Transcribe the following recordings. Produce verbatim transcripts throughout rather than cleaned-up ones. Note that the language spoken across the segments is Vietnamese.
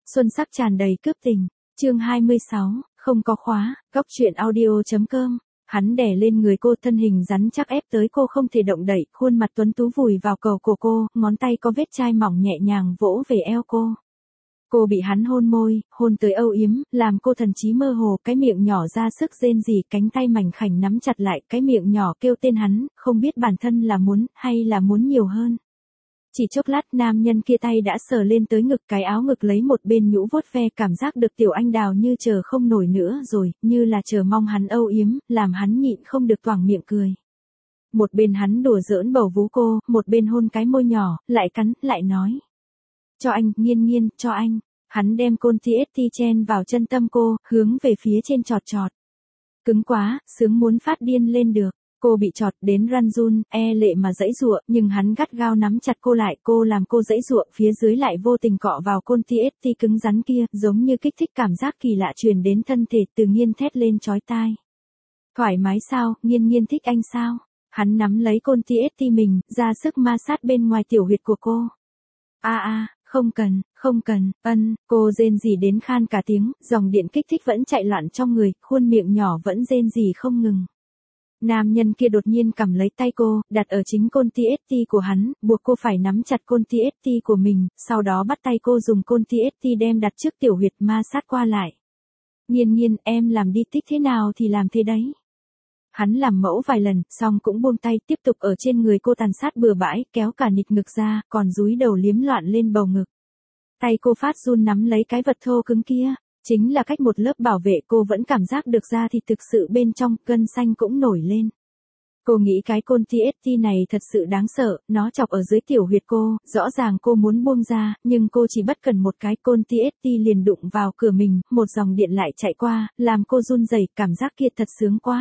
Xuân sắc tràn đầy cướp tình. Chương hai mươi sáu, không có khóa, góc truyện audio.com. Hắn đè lên người cô, thân hình rắn chắc ép tới cô không thể động đậy, khuôn mặt tuấn tú vùi vào cầu của cô, ngón tay có vết chai mỏng nhẹ nhàng vỗ về eo cô. Cô bị hắn hôn môi, hôn tới âu yếm, làm cô thần trí mơ hồ, cái miệng nhỏ ra sức rên rỉ, cánh tay mảnh khảnh nắm chặt lại, cái miệng nhỏ kêu tên hắn, không biết bản thân là muốn, hay là muốn nhiều hơn. Chỉ chốc lát nam nhân kia tay đã sờ lên tới ngực, cái áo ngực lấy một bên nhũ vuốt ve, cảm giác được tiểu anh đào như chờ không nổi nữa rồi, như là chờ mong hắn âu yếm, làm hắn nhịn không được toảng miệng cười. Một bên hắn đùa giỡn bầu vú cô, một bên hôn cái môi nhỏ, lại cắn, lại nói. Cho anh, Nghiên Nghiên, cho anh. Hắn đem côn ti ét ti chen vào chân tâm cô, hướng về phía trên chọt chọt. Cứng quá, sướng muốn phát điên lên được. Cô bị chọt đến run run, e lệ mà giãy giụa, nhưng hắn gắt gao nắm chặt cô lại, cô làm cô giãy giụa, phía dưới lại vô tình cọ vào côn ti ét ti cứng rắn kia, giống như kích thích cảm giác kỳ lạ truyền đến thân thể, Từ Nghiên thét lên chói tai. Thoải mái sao, Nghiên Nghiên thích anh sao? Hắn nắm lấy côn ti ét ti mình, ra sức ma sát bên ngoài tiểu huyệt của cô. A a, không cần, không cần, ân, cô rên rỉ đến khan cả tiếng, dòng điện kích thích vẫn chạy loạn trong người, khuôn miệng nhỏ vẫn rên rỉ không ngừng. Nam nhân kia đột nhiên cầm lấy tay cô, đặt ở chính côn ti ét ti của hắn, buộc cô phải nắm chặt côn ti ét ti của mình, sau đó bắt tay cô dùng côn ti ét ti đem đặt trước tiểu huyệt ma sát qua lại. Nghiên Nghiên, em làm đi, thích thế nào thì làm thế đấy. Hắn làm mẫu vài lần, xong cũng buông tay, tiếp tục ở trên người cô tàn sát bừa bãi, kéo cả nịch ngực ra, còn dúi đầu liếm loạn lên bầu ngực. Tay cô phát run nắm lấy cái vật thô cứng kia. Chính là cách một lớp bảo vệ, cô vẫn cảm giác được da thịt thực sự bên trong, gân xanh cũng nổi lên. Cô nghĩ cái côn ti ét ti này thật sự đáng sợ, nó chọc ở dưới tiểu huyệt cô, rõ ràng cô muốn buông ra, nhưng cô chỉ bất cần một cái côn ti ét ti liền đụng vào cửa mình, một dòng điện lại chạy qua, làm cô run rẩy, cảm giác kia thật sướng quá.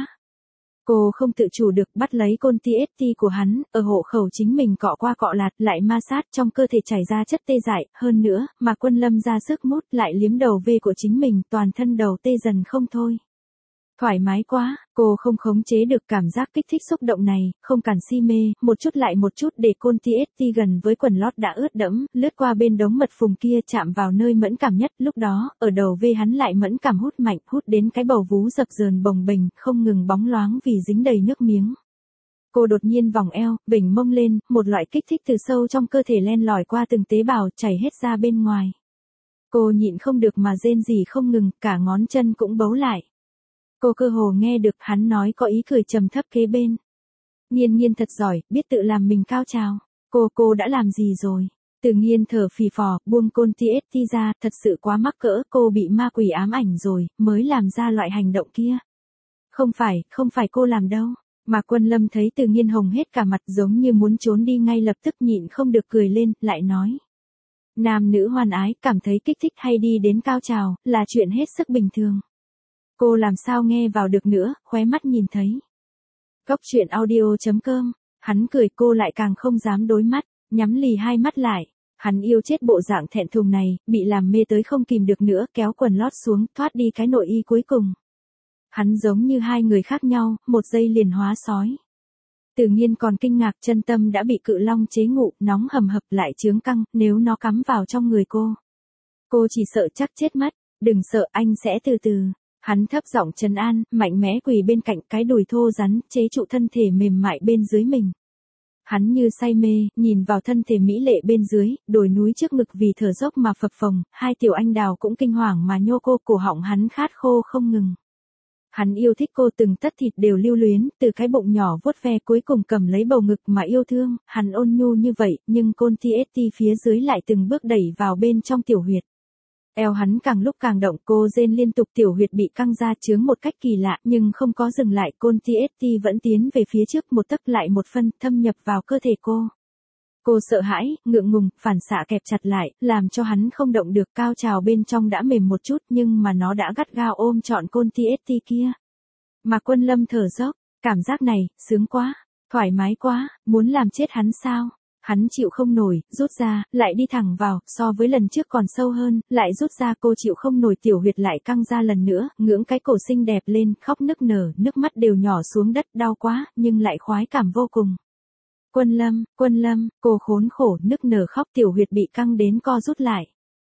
Cô không tự chủ được bắt lấy côn ti ét ti của hắn, ở hộ khẩu chính mình cọ qua cọ lạt, lại ma sát, trong cơ thể chảy ra chất tê dại, hơn nữa, mà Quân Lâm ra sức mút, lại liếm đầu vê của chính mình, toàn thân đầu tê dần không thôi. Thoải mái quá, cô không khống chế được cảm giác kích thích xúc động này, không cản si mê, một chút lại một chút để côn ti ét ti gần với quần lót đã ướt đẫm, lướt qua bên đống mật phùng kia chạm vào nơi mẫn cảm nhất, lúc đó, ở đầu vê hắn lại mẫn cảm hút mạnh, hút đến cái bầu vú dập dờn bồng bềnh, không ngừng bóng loáng vì dính đầy nước miếng. Cô đột nhiên vòng eo, vểnh mông lên, một loại kích thích từ sâu trong cơ thể len lỏi qua từng tế bào, chảy hết ra bên ngoài. Cô nhịn không được mà rên rỉ không ngừng, cả ngón chân cũng bấu lại. Cô cơ hồ nghe được hắn nói có ý cười trầm thấp kế bên. Nghiên Nghiên thật giỏi, biết tự làm mình cao trào. Cô, cô đã làm gì rồi? Từ Nghiên thở phì phò, buông côn ti ét ti ra, thật sự quá mắc cỡ, cô bị ma quỷ ám ảnh rồi, mới làm ra loại hành động kia. Không phải, không phải cô làm đâu. Mà Quân Lâm thấy Từ Nghiên hồng hết cả mặt giống như muốn trốn đi ngay lập tức nhịn không được cười lên, lại nói. Nam nữ hoan ái, cảm thấy kích thích hay đi đến cao trào, là chuyện hết sức bình thường. Cô làm sao nghe vào được nữa, khóe mắt nhìn thấy. Góc truyện audio.com, hắn cười, cô lại càng không dám đối mắt, nhắm lì hai mắt lại. Hắn yêu chết bộ dạng thẹn thùng này, bị làm mê tới không kìm được nữa, kéo quần lót xuống, thoát đi cái nội y cuối cùng. Hắn giống như hai người khác nhau, một giây liền hóa sói. Tự nhiên còn kinh ngạc, chân tâm đã bị cự long chế ngụ, nóng hầm hập lại chướng căng, nếu nó cắm vào trong người cô. Cô chỉ sợ chắc chết mất, đừng sợ, anh sẽ từ từ. Hắn thấp giọng trấn an, mạnh mẽ quỳ bên cạnh, cái đùi thô rắn, chế trụ thân thể mềm mại bên dưới mình. Hắn như say mê, nhìn vào thân thể mỹ lệ bên dưới, đồi núi trước ngực vì thở dốc mà phập phồng, hai tiểu anh đào cũng kinh hoàng mà nhô cô, cổ họng hắn khát khô không ngừng. Hắn yêu thích cô, từng tấc thịt đều lưu luyến, từ cái bụng nhỏ vuốt ve cuối cùng cầm lấy bầu ngực mà yêu thương, hắn ôn nhu như vậy, nhưng côn ti ét ti phía dưới lại từng bước đẩy vào bên trong tiểu huyệt. Eo hắn càng lúc càng động, cô rên liên tục, tiểu huyệt bị căng ra chướng một cách kỳ lạ, nhưng không có dừng lại, côn ti ét ti vẫn tiến về phía trước một tấc lại một phân, thâm nhập vào cơ thể cô. Cô sợ hãi, ngượng ngùng, phản xạ kẹp chặt lại, làm cho hắn không động được, cao trào bên trong đã mềm một chút nhưng mà nó đã gắt gao ôm trọn côn ti ét ti kia. Mà Quân Lâm thở dốc, cảm giác này, sướng quá, thoải mái quá, muốn làm chết hắn sao? Hắn chịu không nổi, rút ra, lại đi thẳng vào, so với lần trước còn sâu hơn, lại rút ra, cô chịu không nổi, tiểu huyệt lại căng ra lần nữa, ngưỡng cái cổ xinh đẹp lên, khóc nức nở, nước mắt đều nhỏ xuống đất, đau quá, nhưng lại khoái cảm vô cùng. Quân Lâm, Quân Lâm, cô khốn khổ, nức nở khóc, tiểu huyệt bị căng đến co rút lại.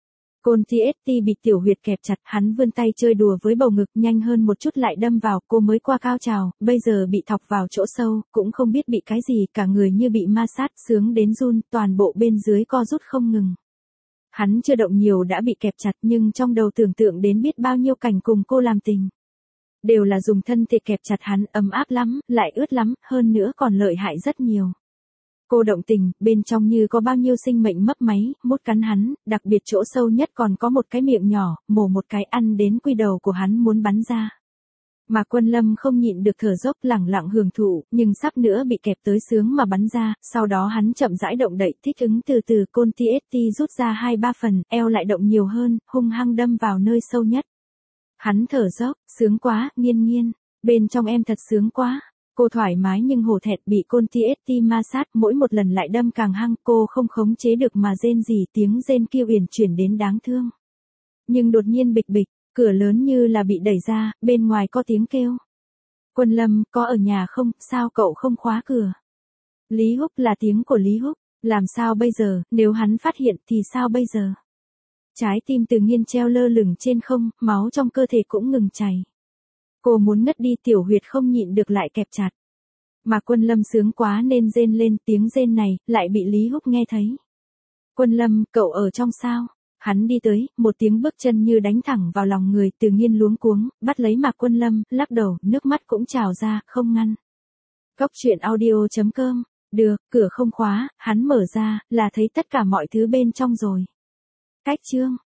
Côn tê ét tê bị tiểu huyệt kẹp chặt, hắn vươn tay chơi đùa với bầu ngực, nhanh hơn một chút lại đâm vào, cô mới qua cao trào, bây giờ bị thọc vào chỗ sâu, cũng không biết bị cái gì, cả người như bị ma sát, sướng đến run, toàn bộ bên dưới co rút không ngừng. Hắn chưa động nhiều đã bị kẹp chặt, nhưng trong đầu tưởng tượng đến biết bao nhiêu cảnh cùng cô làm tình. Đều là dùng thân thể kẹp chặt hắn, ấm áp lắm, lại ướt lắm, hơn nữa còn lợi hại rất nhiều. Cô động tình, bên trong như có bao nhiêu sinh mệnh mấp máy, mút cắn hắn, đặc biệt chỗ sâu nhất còn có một cái miệng nhỏ, mổ một cái ăn đến quy đầu của hắn muốn bắn ra. Mà Quân Lâm không nhịn được thở dốc, lẳng lặng hưởng thụ, nhưng sắp nữa bị kẹp tới sướng mà bắn ra, sau đó hắn chậm rãi động đậy, thích ứng từ từ, Côn tê ét tê rút ra hai ba phần, eo lại động nhiều hơn, hung hăng đâm vào nơi sâu nhất. Hắn thở dốc, sướng quá, Nghiên Nghiên, bên trong em thật sướng quá. Cô thoải mái nhưng hổ thẹn, bị Côn tê ét tê ma sát, mỗi một lần lại đâm càng hăng, cô không khống chế được mà rên rỉ, tiếng rên kia uyển chuyển đến đáng thương. Nhưng đột nhiên bịch bịch, cửa lớn như là bị đẩy ra, bên ngoài có tiếng kêu. Quân Lâm, có ở nhà không, sao cậu không khóa cửa? Lý Húc, là tiếng của Lý Húc, làm sao bây giờ, nếu hắn phát hiện thì sao bây giờ? Trái tim Từ Nghiên treo lơ lửng trên không, máu trong cơ thể cũng ngừng chảy. Cô muốn ngất đi, tiểu huyệt không nhịn được lại kẹp chặt. Mà Quân Lâm sướng quá nên rên lên, tiếng rên này, lại bị Lý Húc nghe thấy. Quân Lâm, cậu ở trong sao? Hắn đi tới, một tiếng bước chân như đánh thẳng vào lòng người, Từ Nghiên luống cuống, bắt lấy Mạc Quân Lâm, lắc đầu, nước mắt cũng trào ra, không ngăn. Cóc truyện audio chấm com, được, cửa không khóa, hắn mở ra, là thấy tất cả mọi thứ bên trong rồi. Cách chương.